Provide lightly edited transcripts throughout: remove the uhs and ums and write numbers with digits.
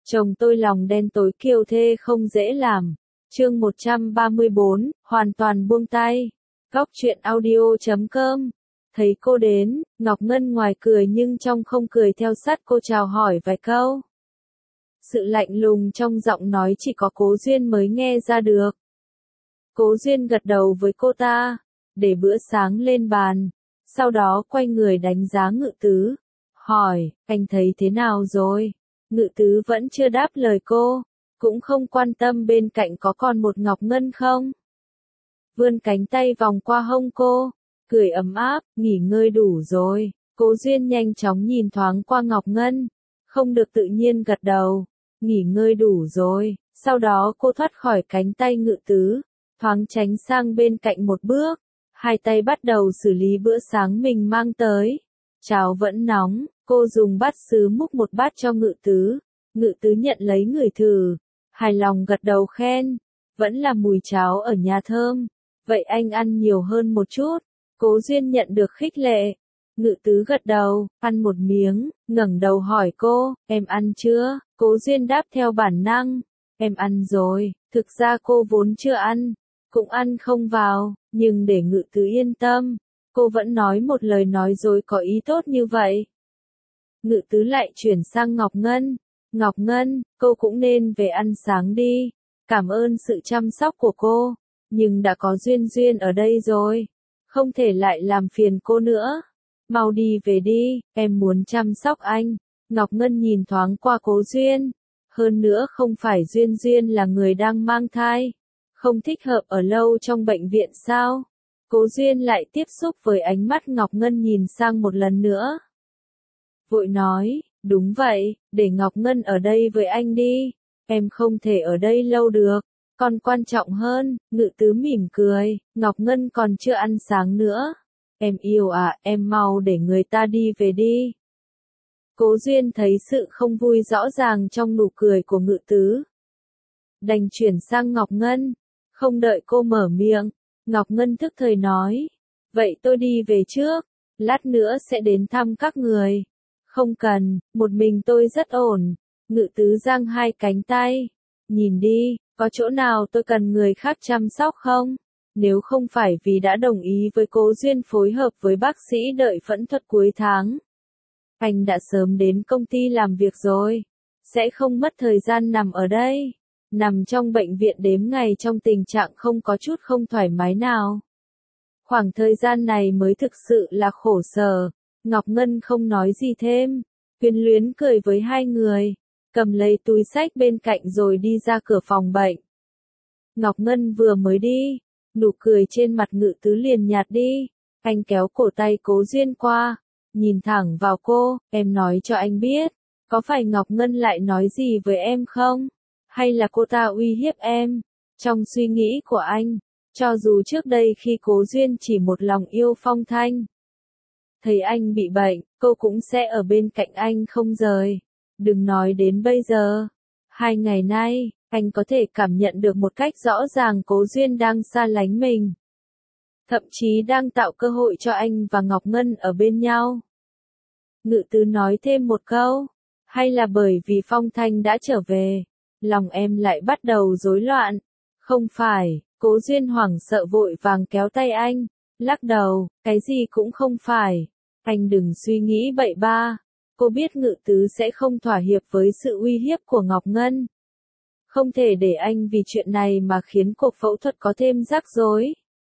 Chồng tôi lòng đen tối kiêu thê không dễ làm. Chương 134, hoàn toàn buông tay. Góc truyện audio.com. Thấy cô đến, Ngọc Ngân ngoài cười nhưng trong không cười theo sát cô chào hỏi vài câu. Sự lạnh lùng trong giọng nói chỉ có Cố Duyên mới nghe ra được. Cố Duyên gật đầu với cô ta, để bữa sáng lên bàn, sau đó quay người đánh giá Ngự Tứ, hỏi, anh thấy thế nào rồi? Ngự Tứ vẫn chưa đáp lời cô, cũng không quan tâm bên cạnh có còn một Ngọc Ngân không. Vươn cánh tay vòng qua hông cô, cười ấm áp, nghỉ ngơi đủ rồi. Cố Duyên nhanh chóng nhìn thoáng qua Ngọc Ngân, không được tự nhiên gật đầu, nghỉ ngơi đủ rồi. Sau đó cô thoát khỏi cánh tay Ngự Tứ, thoáng tránh sang bên cạnh một bước, hai tay bắt đầu xử lý bữa sáng mình mang tới. Cháo vẫn nóng, cô dùng bát sứ múc một bát cho Ngự Tứ. Ngự Tứ nhận lấy ngửi thử, hài lòng gật đầu khen, vẫn là mùi cháo ở nhà thơm, vậy anh ăn nhiều hơn một chút. Cố Duyên nhận được khích lệ. Ngự Tứ gật đầu, ăn một miếng, ngẩng đầu hỏi cô, em ăn chưa? Cố Duyên đáp theo bản năng, em ăn rồi. Thực ra cô vốn chưa ăn, cũng ăn không vào, nhưng để Ngự Tứ yên tâm, cô vẫn nói một lời nói dối có ý tốt như vậy. Ngự Tứ lại chuyển sang Ngọc Ngân. Ngọc Ngân, cô cũng nên về ăn sáng đi. Cảm ơn sự chăm sóc của cô, nhưng đã có Duyên Duyên ở đây rồi, không thể lại làm phiền cô nữa. Mau đi về đi, em muốn chăm sóc anh. Ngọc Ngân nhìn thoáng qua Cố Duyên. Hơn nữa không phải Duyên Duyên là người đang mang thai, không thích hợp ở lâu trong bệnh viện sao? Cố Duyên lại tiếp xúc với ánh mắt Ngọc Ngân nhìn sang một lần nữa. Vội nói, đúng vậy, để Ngọc Ngân ở đây với anh đi, em không thể ở đây lâu được, còn quan trọng hơn. Ngự Tứ mỉm cười, Ngọc Ngân còn chưa ăn sáng nữa. Em yêu à, em mau để người ta đi về đi. Cố Duyên thấy sự không vui rõ ràng trong nụ cười của Ngự Tứ, đành chuyển sang Ngọc Ngân. Không đợi cô mở miệng, Ngọc Ngân thức thời nói, vậy tôi đi về trước, lát nữa sẽ đến thăm các người. Không cần, một mình tôi rất ổn. Ngự Tứ giang hai cánh tay, nhìn đi, có chỗ nào tôi cần người khác chăm sóc không? Nếu không phải vì đã đồng ý với Cố Duyên phối hợp với bác sĩ đợi phẫu thuật cuối tháng, anh đã sớm đến công ty làm việc rồi, sẽ không mất thời gian nằm ở đây, nằm trong bệnh viện đếm ngày trong tình trạng không có chút không thoải mái nào. Khoảng thời gian này mới thực sự là khổ sở. Ngọc Ngân không nói gì thêm, quyến luyến cười với hai người, cầm lấy túi xách bên cạnh rồi đi ra cửa phòng bệnh. Ngọc Ngân vừa mới đi, nụ cười trên mặt Ngự Tứ liền nhạt đi. Anh kéo cổ tay Cố Duyên qua, nhìn thẳng vào cô, em nói cho anh biết, có phải Ngọc Ngân lại nói gì với em không? Hay là cô ta uy hiếp em? Trong suy nghĩ của anh, cho dù trước đây khi Cố Duyên chỉ một lòng yêu Phong Thanh, thấy anh bị bệnh, cô cũng sẽ ở bên cạnh anh không rời. Đừng nói đến bây giờ. 2 ngày nay, anh có thể cảm nhận được một cách rõ ràng Cố Duyên đang xa lánh mình. Thậm chí đang tạo cơ hội cho anh và Ngọc Ngân ở bên nhau. Ngự Tứ nói thêm một câu, hay là bởi vì Phong Thanh đã trở về, lòng em lại bắt đầu rối loạn? Không phải. Cố Duyên hoảng sợ vội vàng kéo tay anh, lắc đầu, cái gì cũng không phải. Anh đừng suy nghĩ bậy ba. Cô biết Ngự Tứ sẽ không thỏa hiệp với sự uy hiếp của Ngọc Ngân. Không thể để anh vì chuyện này mà khiến cuộc phẫu thuật có thêm rắc rối.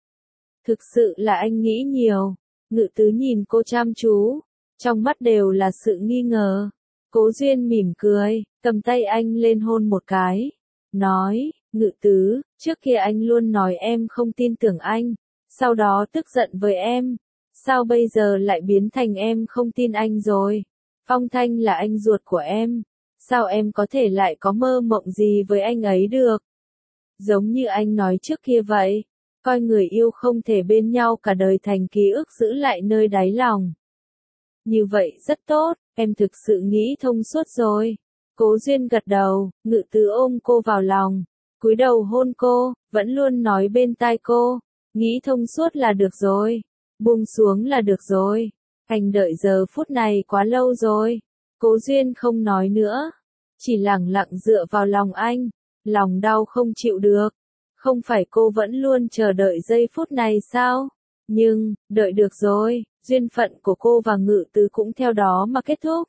Thực sự là anh nghĩ nhiều. Ngự Tứ nhìn cô chăm chú, trong mắt đều là sự nghi ngờ. Cố Duyên mỉm cười, cầm tay anh lên hôn một cái, nói, Ngự Tứ, trước kia anh luôn nói em không tin tưởng anh, sau đó tức giận với em. Sao bây giờ lại biến thành em không tin anh rồi? Phong Thanh là anh ruột của em, sao em có thể lại có mơ mộng gì với anh ấy được? Giống như anh nói trước kia vậy, coi người yêu không thể bên nhau cả đời thành ký ức giữ lại nơi đáy lòng. Như vậy rất tốt, em thực sự nghĩ thông suốt rồi. Cố Duyên gật đầu, Ngự Tứ ôm cô vào lòng, cúi đầu hôn cô, vẫn luôn nói bên tai cô, nghĩ thông suốt là được rồi, buông xuống là được rồi. Anh đợi giờ phút này quá lâu rồi. Cố Duyên không nói nữa, chỉ lẳng lặng dựa vào lòng anh, lòng đau không chịu được. Không phải cô vẫn luôn chờ đợi giây phút này sao? Nhưng, đợi được rồi, duyên phận của cô và Ngự Tứ cũng theo đó mà kết thúc.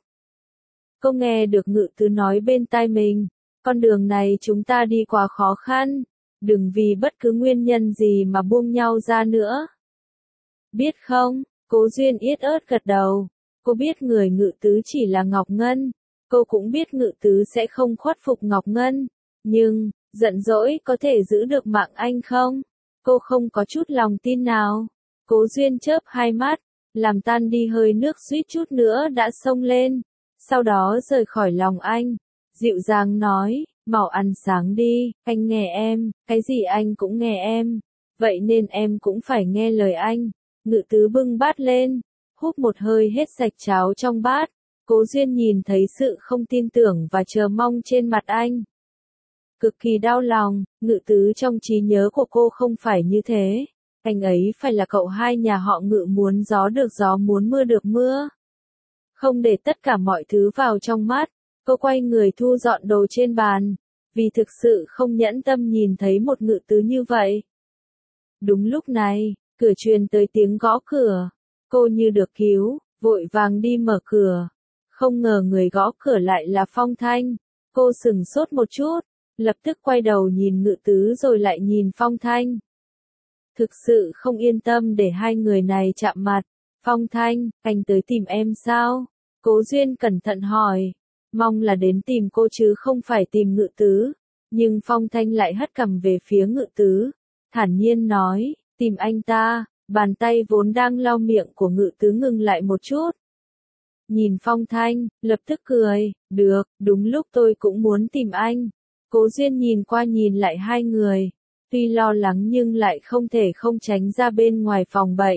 Cô nghe được Ngự Tứ nói bên tai mình, con đường này chúng ta đi quá khó khăn, đừng vì bất cứ nguyên nhân gì mà buông nhau ra nữa. Biết không, Cố Duyên yết ớt gật đầu, cô biết người Ngự Tứ chỉ là Ngọc Ngân, cô cũng biết Ngự Tứ sẽ không khuất phục Ngọc Ngân, nhưng, giận dỗi có thể giữ được mạng anh không? Cô không có chút lòng tin nào. Cố Duyên chớp hai mắt, làm tan đi hơi nước suýt chút nữa đã xông lên, sau đó rời khỏi lòng anh, dịu dàng nói, mau ăn sáng đi, anh nghe em, cái gì anh cũng nghe em, vậy nên em cũng phải nghe lời anh. Ngự Tứ bưng bát lên, húp một hơi hết sạch cháo trong bát, Cố Duyên nhìn thấy sự không tin tưởng và chờ mong trên mặt anh. Cực kỳ đau lòng, Ngự Tứ trong trí nhớ của cô không phải như thế. Anh ấy phải là cậu hai nhà họ Ngự, muốn gió được gió muốn mưa được mưa. Không để tất cả mọi thứ vào trong mắt, cô quay người thu dọn đồ trên bàn, vì thực sự không nhẫn tâm nhìn thấy một Ngự Tứ như vậy. Đúng lúc này, cửa truyền tới tiếng gõ cửa, cô như được cứu, vội vàng đi mở cửa. Không ngờ người gõ cửa lại là Phong Thanh, cô sửng sốt một chút, lập tức quay đầu nhìn Ngự Tứ rồi lại nhìn Phong Thanh. Thực sự không yên tâm để hai người này chạm mặt. Phong Thanh, anh tới tìm em sao? Cố Duyên cẩn thận hỏi. Mong là đến tìm cô chứ không phải tìm Ngự Tứ. Nhưng Phong Thanh lại hất cằm về phía Ngự Tứ, thản nhiên nói, tìm anh ta. Bàn tay vốn đang lau miệng của Ngự Tứ ngừng lại một chút. Nhìn Phong Thanh, lập tức cười, được, đúng lúc tôi cũng muốn tìm anh. Cố Duyên nhìn qua nhìn lại hai người, tuy lo lắng nhưng lại không thể không tránh ra bên ngoài phòng bệnh.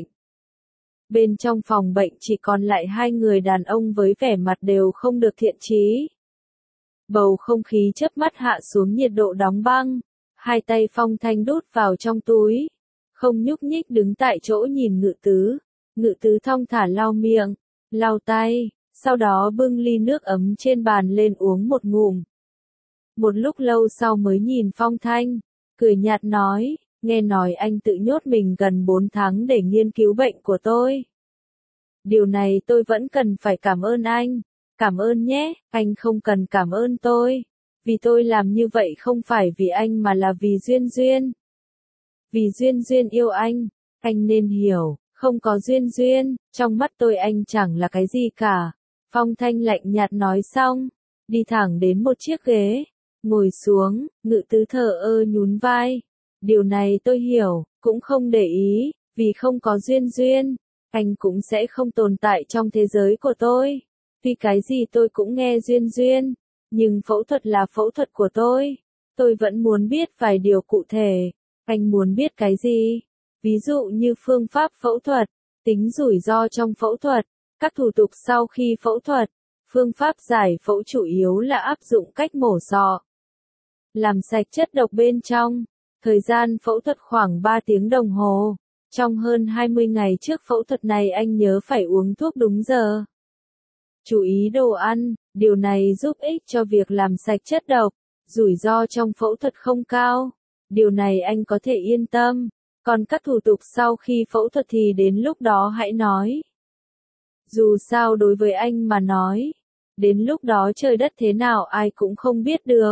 Bên trong phòng bệnh chỉ còn lại hai người đàn ông với vẻ mặt đều không được thiện chí. Bầu không khí chớp mắt hạ xuống nhiệt độ đóng băng, hai tay Phong Thanh đút vào trong túi, không nhúc nhích đứng tại chỗ nhìn Ngự Tứ. Ngự Tứ thong thả lau miệng, lau tay, sau đó bưng ly nước ấm trên bàn lên uống một ngụm. Một lúc lâu sau mới nhìn Phong Thanh, cười nhạt nói, nghe nói anh tự nhốt mình gần 4 tháng để nghiên cứu bệnh của tôi. Điều này tôi vẫn cần phải cảm ơn anh. Cảm ơn nhé, anh không cần cảm ơn tôi. Vì tôi làm như vậy không phải vì anh mà là vì Duyên Duyên. Vì Duyên Duyên yêu anh nên hiểu, không có Duyên Duyên, trong mắt tôi anh chẳng là cái gì cả. Phong Thanh lạnh nhạt nói xong, đi thẳng đến một chiếc ghế, ngồi xuống. Ngự Tứ thờ ơ nhún vai. Điều này tôi hiểu, cũng không để ý, vì không có Duyên Duyên, anh cũng sẽ không tồn tại trong thế giới của tôi. Vì cái gì tôi cũng nghe Duyên Duyên, nhưng phẫu thuật là phẫu thuật của tôi vẫn muốn biết vài điều cụ thể. Anh muốn biết cái gì? Ví dụ như phương pháp phẫu thuật, tính rủi ro trong phẫu thuật, các thủ tục sau khi phẫu thuật, phương pháp giải phẫu chủ yếu là áp dụng cách mổ sọ, làm sạch chất độc bên trong. Thời gian phẫu thuật khoảng 3 tiếng đồng hồ. Trong hơn 20 ngày trước phẫu thuật này anh nhớ phải uống thuốc đúng giờ. Chú ý đồ ăn, điều này giúp ích cho việc làm sạch chất độc. Rủi ro trong phẫu thuật không cao. Điều này anh có thể yên tâm. Còn các thủ tục sau khi phẫu thuật thì đến lúc đó hãy nói. Dù sao đối với anh mà nói, đến lúc đó trời đất thế nào ai cũng không biết được.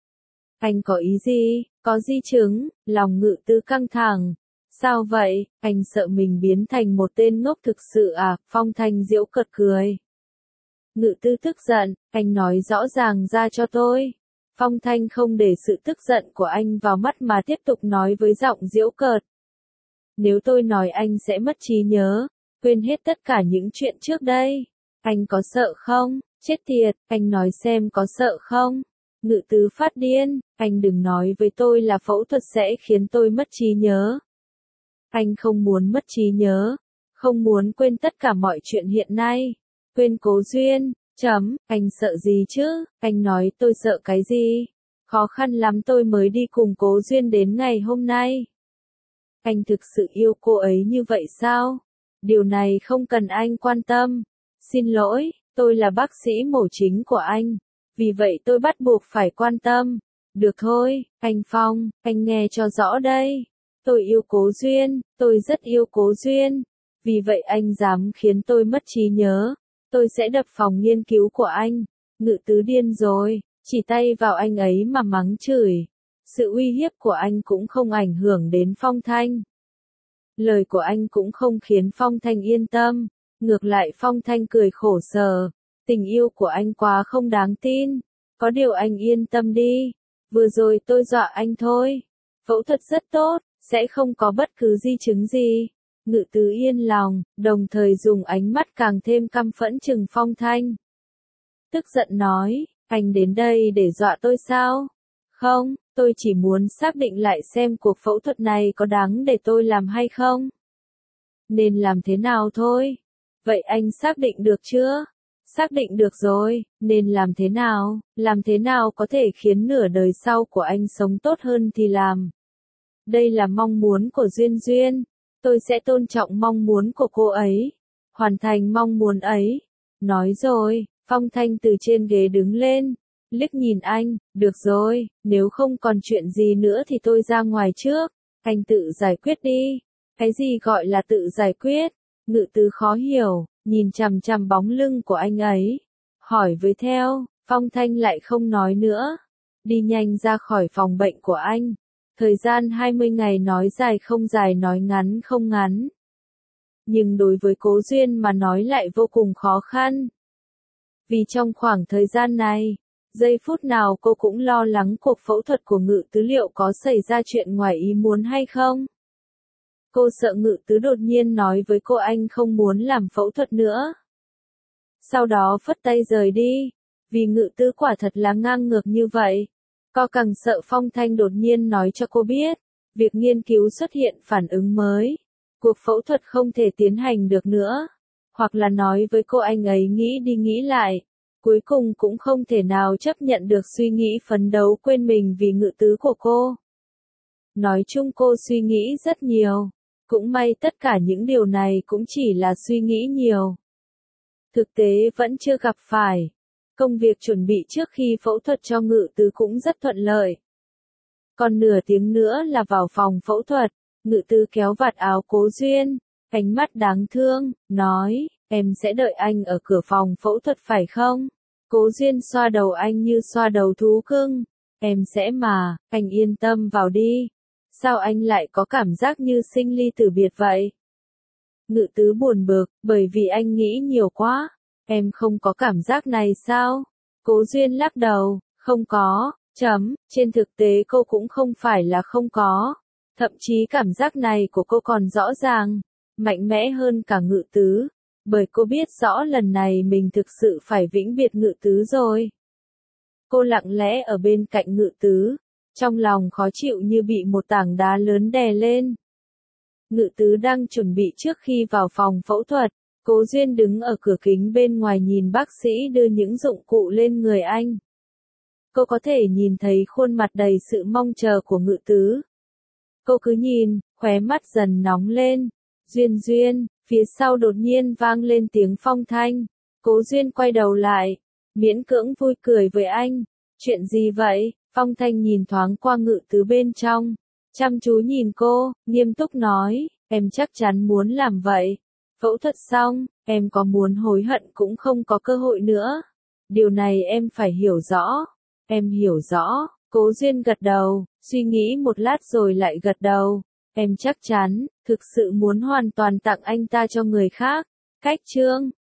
Anh có ý gì? Có di chứng? Lòng Ngự Tứ căng thẳng. Sao vậy? Anh sợ mình biến thành một tên ngốc thực sự à? Phong Thanh giễu cợt cười. Ngự Tứ tức giận, anh nói rõ ràng ra cho tôi. Phong Thanh không để sự tức giận của anh vào mắt mà tiếp tục nói với giọng giễu cợt. Nếu tôi nói anh sẽ mất trí nhớ, quên hết tất cả những chuyện trước đây, anh có sợ không? Chết tiệt, anh nói xem có sợ không? Ngự Tứ phát điên, anh đừng nói với tôi là phẫu thuật sẽ khiến tôi mất trí nhớ. Anh không muốn mất trí nhớ, không muốn quên tất cả mọi chuyện hiện nay, quên Cố Duyên, anh sợ gì chứ, anh nói tôi sợ cái gì, khó khăn lắm tôi mới đi cùng Cố Duyên đến ngày hôm nay. Anh thực sự yêu cô ấy như vậy sao? Điều này không cần anh quan tâm. Xin lỗi, tôi là bác sĩ mổ chính của anh. Vì vậy tôi bắt buộc phải quan tâm. Được thôi, anh Phong, anh nghe cho rõ đây. Tôi yêu Cố Duyên, tôi rất yêu Cố Duyên. Vì vậy anh dám khiến tôi mất trí nhớ. Tôi sẽ đập phòng nghiên cứu của anh. Ngự tứ điên rồi, chỉ tay vào anh ấy mà mắng chửi. Sự uy hiếp của anh cũng không ảnh hưởng đến Phong Thanh. Lời của anh cũng không khiến Phong Thanh yên tâm. Ngược lại Phong Thanh cười khổ sở. Tình yêu của anh quá không đáng tin. Có điều anh yên tâm đi. Vừa rồi tôi dọa anh thôi. Phẫu thuật rất tốt, sẽ không có bất cứ di chứng gì. Ngự tứ yên lòng, đồng thời dùng ánh mắt càng thêm căm phẫn trừng Phong Thanh. Tức giận nói, anh đến đây để dọa tôi sao? Không, tôi chỉ muốn xác định lại xem cuộc phẫu thuật này có đáng để tôi làm hay không. Nên làm thế nào thôi? Vậy anh xác định được chưa? Xác định được rồi, nên làm thế nào có thể khiến nửa đời sau của anh sống tốt hơn thì làm. Đây là mong muốn của Duyên Duyên, tôi sẽ tôn trọng mong muốn của cô ấy, hoàn thành mong muốn ấy. Nói rồi, Phong Thanh từ trên ghế đứng lên, liếc nhìn anh, được rồi, nếu không còn chuyện gì nữa thì tôi ra ngoài trước, anh tự giải quyết đi. Cái gì gọi là tự giải quyết? Ngự tứ khó hiểu, nhìn chằm chằm bóng lưng của anh ấy. Hỏi với theo, Phong Thanh lại không nói nữa. Đi nhanh ra khỏi phòng bệnh của anh. Thời gian 20 ngày nói dài không dài nói ngắn không ngắn. Nhưng đối với Cố Duyên mà nói lại vô cùng khó khăn. Vì trong khoảng thời gian này, giây phút nào cô cũng lo lắng cuộc phẫu thuật của Ngự tứ liệu có xảy ra chuyện ngoài ý muốn hay không. Cô sợ Ngự tứ đột nhiên nói với cô anh không muốn làm phẫu thuật nữa. Sau đó phất tay rời đi, vì Ngự tứ quả thật là ngang ngược như vậy. Cô càng sợ Phong Thanh đột nhiên nói cho cô biết, việc nghiên cứu xuất hiện phản ứng mới, cuộc phẫu thuật không thể tiến hành được nữa. Hoặc là nói với cô anh ấy nghĩ đi nghĩ lại, cuối cùng cũng không thể nào chấp nhận được suy nghĩ phấn đấu quên mình vì Ngự tứ của cô. Nói chung cô suy nghĩ rất nhiều. Cũng may tất cả những điều này cũng chỉ là suy nghĩ nhiều. Thực tế vẫn chưa gặp phải. Công việc chuẩn bị trước khi phẫu thuật cho Ngự tứ cũng rất thuận lợi. Còn nửa tiếng nữa là vào phòng phẫu thuật, Ngự tứ kéo vạt áo Cố Duyên, ánh mắt đáng thương, nói, em sẽ đợi anh ở cửa phòng phẫu thuật phải không? Cố Duyên xoa đầu anh như xoa đầu thú cưng, em sẽ mà, anh yên tâm vào đi. Sao anh lại có cảm giác như sinh ly tử biệt vậy? Ngự tứ buồn bực, bởi vì anh nghĩ nhiều quá. Em không có cảm giác này sao? Cố Duyên lắc đầu, không có, trên thực tế cô cũng không phải là không có. Thậm chí cảm giác này của cô còn rõ ràng, mạnh mẽ hơn cả Ngự tứ. Bởi cô biết rõ lần này mình thực sự phải vĩnh biệt Ngự tứ rồi. Cô lặng lẽ ở bên cạnh Ngự tứ. Trong lòng khó chịu như bị một tảng đá lớn đè lên. Ngự tứ đang chuẩn bị trước khi vào phòng phẫu thuật. Cố Duyên đứng ở cửa kính bên ngoài nhìn bác sĩ đưa những dụng cụ lên người anh. Cô có thể nhìn thấy khuôn mặt đầy sự mong chờ của Ngự tứ. Cô cứ nhìn, khóe mắt dần nóng lên. Duyên Duyên, phía sau đột nhiên vang lên tiếng Phong Thanh. Cố Duyên quay đầu lại, miễn cưỡng vui cười với anh. Chuyện gì vậy? Phong Thanh nhìn thoáng qua Ngự tứ bên trong, chăm chú nhìn cô, nghiêm túc nói, em chắc chắn muốn làm vậy. Phẫu thuật xong, em có muốn hối hận cũng không có cơ hội nữa. Điều này em phải hiểu rõ. Em hiểu rõ. Cố Duyên gật đầu, suy nghĩ một lát rồi lại gật đầu. Em chắc chắn, thực sự muốn hoàn toàn tặng anh ta cho người khác. Cách chương